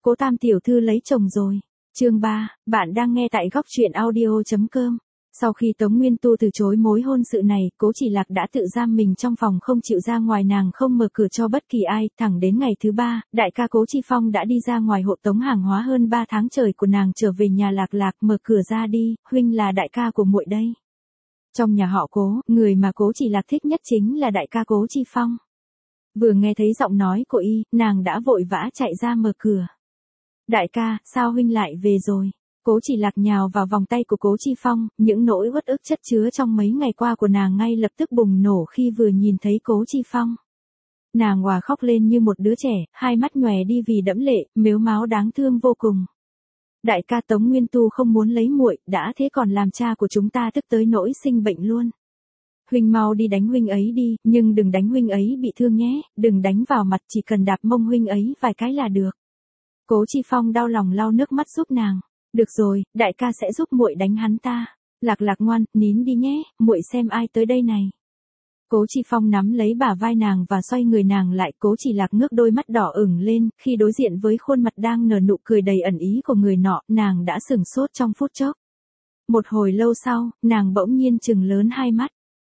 Cố Tam tiểu thư lấy chồng rồi. Chương 3, bạn đang nghe tại góc truyện audio.com. Sau khi Tống Nguyên Tu từ chối mối hôn sự này, Cố Chỉ Lạc đã tự giam mình trong phòng không chịu ra ngoài, nàng không mở cửa cho bất kỳ ai. Thẳng đến ngày thứ 3, đại ca Cố Chi Phong đã đi ra ngoài hộ tống hàng hóa hơn 3 tháng trời của nàng trở về nhà. Lạc, mở cửa ra đi, huynh là đại ca của muội đây. Trong nhà họ Cố, người mà Cố Chỉ Lạc thích nhất chính là đại ca Cố Chi Phong. Vừa nghe thấy giọng nói của y, nàng đã vội vã chạy ra mở cửa. Đại ca, sao huynh lại về rồi? Cố Chỉ Lạc nhào vào vòng tay của Cố Chi Phong, những nỗi uất ức chất chứa trong mấy ngày qua của nàng ngay lập tức bùng nổ khi vừa nhìn thấy Cố Chi Phong. Nàng òa khóc lên như một đứa trẻ, hai mắt nhòe đi vì đẫm lệ, mếu máo đáng thương vô cùng. Đại ca, Tống Nguyên Tu không muốn lấy muội, đã thế còn làm cha của chúng ta tức tới nỗi sinh bệnh luôn. Huynh mau đi đánh huynh ấy đi, nhưng đừng đánh huynh ấy bị thương nhé, đừng đánh vào mặt, chỉ cần đạp mông huynh ấy vài cái là được. Cố Chi Phong đau lòng lau nước mắt giúp nàng. Được rồi, đại ca sẽ giúp muội đánh hắn ta. Lạc ngoan, nín đi nhé, muội xem ai tới đây này. Cố Chi Phong nắm lấy bả vai nàng và xoay người nàng lại. Cố Chỉ Lạc ngước đôi mắt đỏ ửng lên, khi đối diện với khuôn mặt đang nở nụ cười đầy ẩn ý của người nọ, nàng đã sửng sốt trong phút chốc. Một hồi lâu sau, nàng bỗng nhiên trừng lớn hai mắt.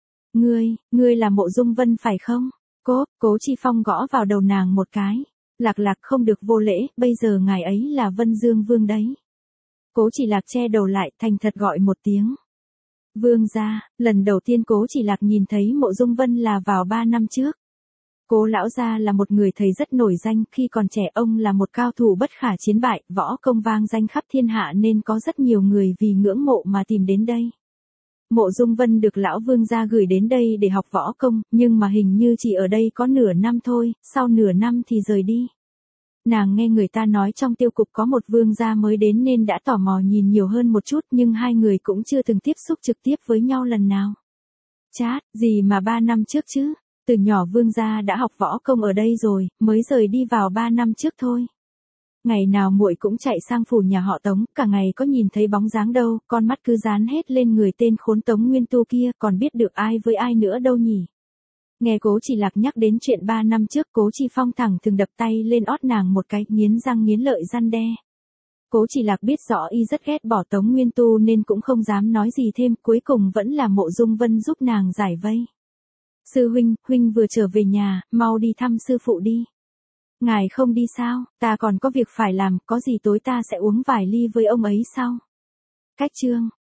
Ngươi là Mộ Dung Vân phải không? Cố Chi Phong gõ vào đầu nàng một cái. Lạc không được vô lễ, bây giờ ngài ấy là Vân Dương Vương đấy. Cố Chỉ Lạc che đầu lại, thành thật gọi một tiếng. Vương gia. Lần đầu tiên Cố Chỉ Lạc nhìn thấy Mộ Dung Vân là vào 3 năm trước. Cố lão gia là một người thầy rất nổi danh, khi còn trẻ ông là một cao thủ bất khả chiến bại, võ công vang danh khắp thiên hạ nên có rất nhiều người vì ngưỡng mộ mà tìm đến đây. Mộ Dung Vân được lão vương gia gửi đến đây để học võ công, nhưng mà hình như chỉ ở đây có nửa năm thôi, sau nửa năm thì rời đi. Nàng nghe người ta nói trong tiêu cục có một vương gia mới đến nên đã tò mò nhìn nhiều hơn một chút, nhưng hai người cũng chưa từng tiếp xúc trực tiếp với nhau lần nào. Chát, gì mà 3 năm trước chứ, từ nhỏ vương gia đã học võ công ở đây rồi, mới rời đi vào 3 năm trước thôi. Ngày nào muội cũng chạy sang phủ nhà họ Tống, cả ngày có nhìn thấy bóng dáng đâu, con mắt cứ dán hết lên người tên khốn Tống Nguyên Tu kia, còn biết được ai với ai nữa đâu nhỉ. Nghe Cố Chỉ Lạc nhắc đến chuyện 3 năm trước, Cố Chi Phong thẳng thừng đập tay lên ót nàng một cái, nghiến răng nghiến lợi răn đe. Cố Chỉ Lạc biết rõ y rất ghét bỏ Tống Nguyên Tu nên cũng không dám nói gì thêm, cuối cùng vẫn là Mộ Dung Vân giúp nàng giải vây. Sư huynh vừa trở về nhà, mau đi thăm sư phụ đi. Ngài không đi sao, ta còn có việc phải làm, có gì tối ta sẽ uống vài ly với ông ấy sau. Cách chương,